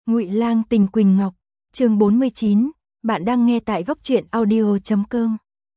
Ngụy Lang tình Quỳnh Ngọc, chương 49, bạn đang nghe tại góc truyện audio.com.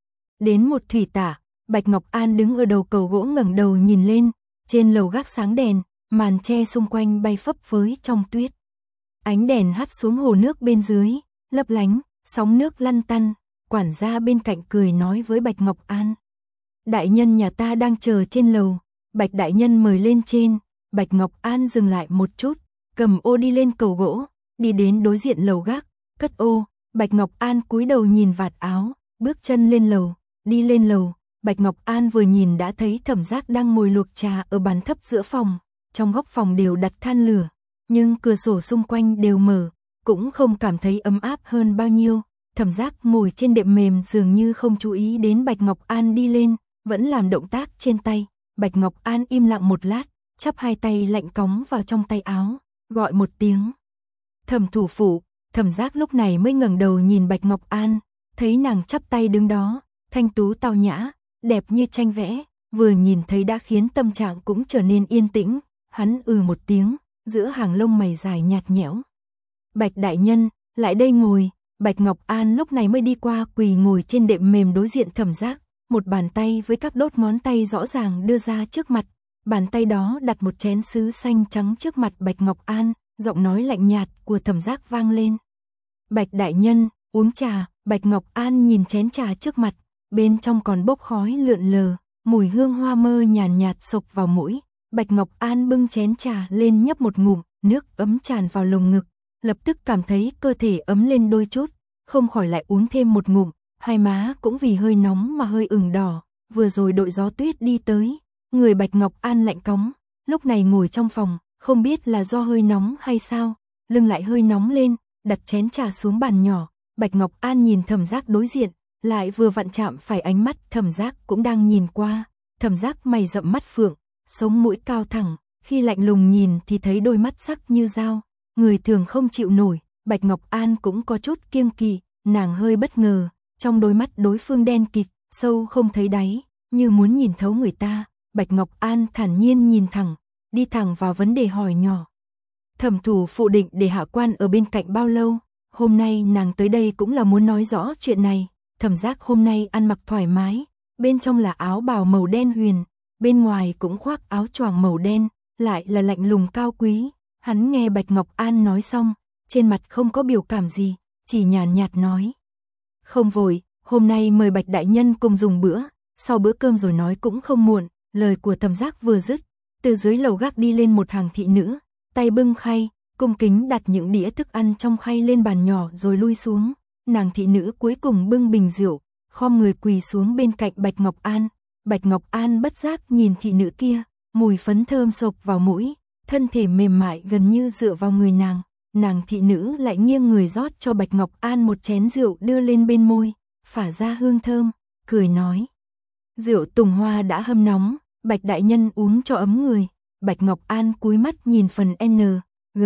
Đến một thủy tả, Bạch Ngọc An đứng ở đầu cầu gỗ ngẩng đầu nhìn lên, trên lầu gác sáng đèn, màn che xung quanh bay phấp phới trong tuyết. Ánh đèn hắt xuống hồ nước bên dưới, lấp lánh, sóng nước lăn tăn, quản gia bên cạnh cười nói với Bạch Ngọc An. Đại nhân nhà ta đang chờ trên lầu, Bạch đại nhân mời lên trên. Bạch Ngọc An dừng lại một chút, cầm ô đi lên cầu gỗ, đi đến đối diện lầu gác, cất ô. Bạch Ngọc An cúi đầu nhìn vạt áo, bước chân lên lầu, đi lên lầu. Bạch Ngọc An vừa nhìn đã thấy Thẩm Giác đang ngồi luộc trà ở bàn thấp giữa phòng, trong góc phòng đều đặt than lửa, nhưng cửa sổ xung quanh đều mở, cũng không cảm thấy ấm áp hơn bao nhiêu. Thẩm Giác ngồi trên đệm mềm dường như không chú ý đến Bạch Ngọc An đi lên, vẫn làm động tác trên tay. Bạch Ngọc An im lặng một lát, chắp hai tay lạnh cóng vào trong tay áo, gọi một tiếng. Thẩm thủ phủ. Thẩm Giác lúc này mới ngẩng đầu nhìn Bạch Ngọc An, thấy nàng chắp tay đứng đó, thanh tú tao nhã, đẹp như tranh vẽ, vừa nhìn thấy đã khiến tâm trạng cũng trở nên yên tĩnh. Hắn một tiếng, giữa hàng lông mày dài nhạt nhẽo. Bạch đại nhân, lại đây ngồi. Bạch Ngọc An lúc này mới đi qua quỳ ngồi trên đệm mềm đối diện Thẩm Giác, một bàn tay với các đốt ngón tay rõ ràng đưa ra trước mặt. Bàn tay đó đặt một chén sứ xanh trắng trước mặt Bạch Ngọc An, giọng nói lạnh nhạt của Thẩm Giác vang lên. Bạch đại nhân, uống trà. Bạch Ngọc An nhìn chén trà trước mặt, bên trong còn bốc khói lượn lờ, mùi hương hoa mơ nhàn nhạt xộc vào mũi. Bạch Ngọc An bưng chén trà lên nhấp một ngụm, nước ấm tràn vào lồng ngực, lập tức cảm thấy cơ thể ấm lên đôi chút, không khỏi lại uống thêm một ngụm, hai má cũng vì hơi nóng mà hơi ửng đỏ. Vừa rồi đội gió tuyết đi tới, người Bạch Ngọc An lạnh cóng, lúc này ngồi trong phòng, không biết là do hơi nóng hay sao, lưng lại hơi nóng lên, đặt chén trà xuống bàn nhỏ. Bạch Ngọc An nhìn Thẩm Giác đối diện, lại vừa vặn chạm phải ánh mắt Thẩm Giác cũng đang nhìn qua. Thẩm Giác mày rậm mắt phượng, sống mũi cao thẳng, khi lạnh lùng nhìn thì thấy đôi mắt sắc như dao, người thường không chịu nổi. Bạch Ngọc An cũng có chút kiêng kỵ, nàng hơi bất ngờ, trong đôi mắt đối phương đen kịt, sâu không thấy đáy, như muốn nhìn thấu người ta. Bạch Ngọc An thản nhiên nhìn thẳng, đi thẳng vào vấn đề hỏi nhỏ. Thẩm thủ phụ định để hạ quan ở bên cạnh bao lâu? Hôm nay nàng tới đây cũng là muốn nói rõ chuyện này. Thẩm Giác hôm nay ăn mặc thoải mái, bên trong là áo bào màu đen huyền, bên ngoài cũng khoác áo choàng màu đen, lại là lạnh lùng cao quý. Hắn nghe Bạch Ngọc An nói xong, trên mặt không có biểu cảm gì, chỉ nhàn nhạt nói. Không vội, hôm nay mời Bạch đại nhân cùng dùng bữa, sau bữa cơm rồi nói cũng không muộn. Lời của Thẩm Giác vừa dứt, từ dưới lầu gác đi lên một hàng thị nữ, tay bưng khay, cung kính đặt những đĩa thức ăn trong khay lên bàn nhỏ rồi lui xuống. Nàng thị nữ cuối cùng bưng bình rượu, khom người quỳ xuống bên cạnh Bạch Ngọc An. Bạch Ngọc An bất giác nhìn thị nữ kia, mùi phấn thơm xộc vào mũi, thân thể mềm mại gần như dựa vào người nàng. Nàng thị nữ lại nghiêng người rót cho Bạch Ngọc An một chén rượu đưa lên bên môi, phả ra hương thơm, cười nói. Rượu tùng hoa đã hâm nóng, Bạch đại nhân uống cho ấm người. Bạch Ngọc An cúi mắt nhìn phần N, G,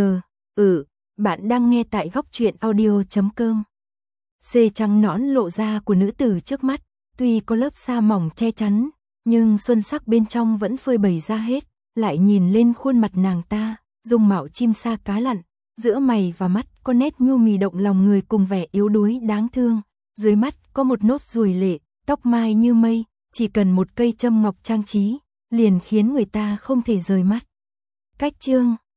bạn đang nghe tại góc truyện audio.com. C trắng nõn lộ ra của nữ tử trước mắt, tuy có lớp sa mỏng che chắn, nhưng xuân sắc bên trong vẫn phơi bày ra hết. Lại nhìn lên khuôn mặt nàng ta, dung mạo chim sa cá lặn, giữa mày và mắt có nét nhu mì động lòng người cùng vẻ yếu đuối đáng thương. Dưới mắt có một nốt ruồi lệ, tóc mai như mây, chỉ cần một cây châm ngọc trang trí, liền khiến người ta không thể rời mắt. Cách chương